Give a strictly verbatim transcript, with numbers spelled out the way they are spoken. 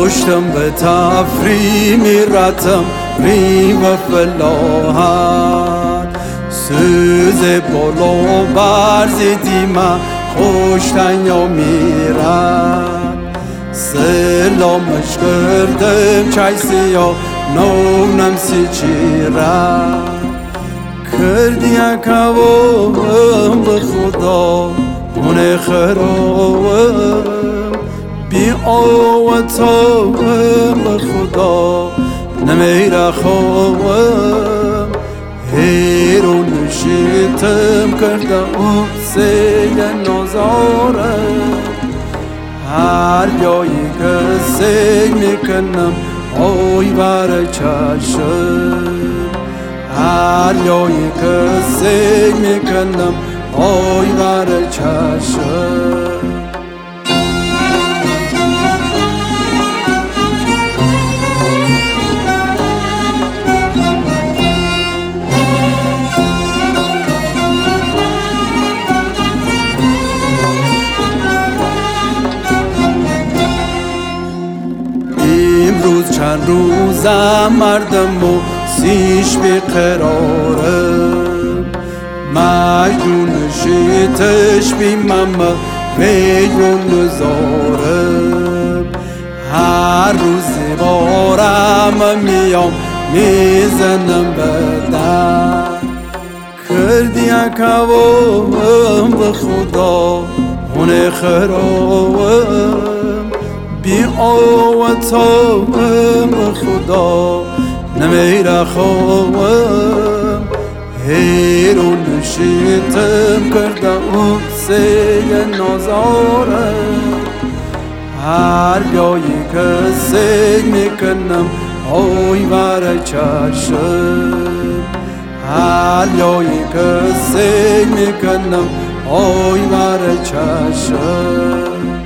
پشتم به تفری میرتم ری و فلاحت سوز بالا برزی دیمه خوشتن یا میرد سلامش کردم چای سیا نونم سی چیرد کردی اکوام به خدا اون خرام بی آواتام به خدا نمیره خوام هیرو نشیتم کردم سیه نازارم هر جایی که سیگ میکنم آی بر چشم هر جایی که سیگ میکنم آی بر چشم امروز چند روزم مردم و سیش بیقرارم مجنون شیتش بیمم ویون نزارم هر روز بارم میام میزنم بدن کردی اکوام به خدا اون خرام بی آواتام به خدا نمیره خوام هیرو نشیتم کردم سیه نازارم هر جایی که سیگ میکنم آی بر چشم هر جایی که سیگ میکنم آی بر چشم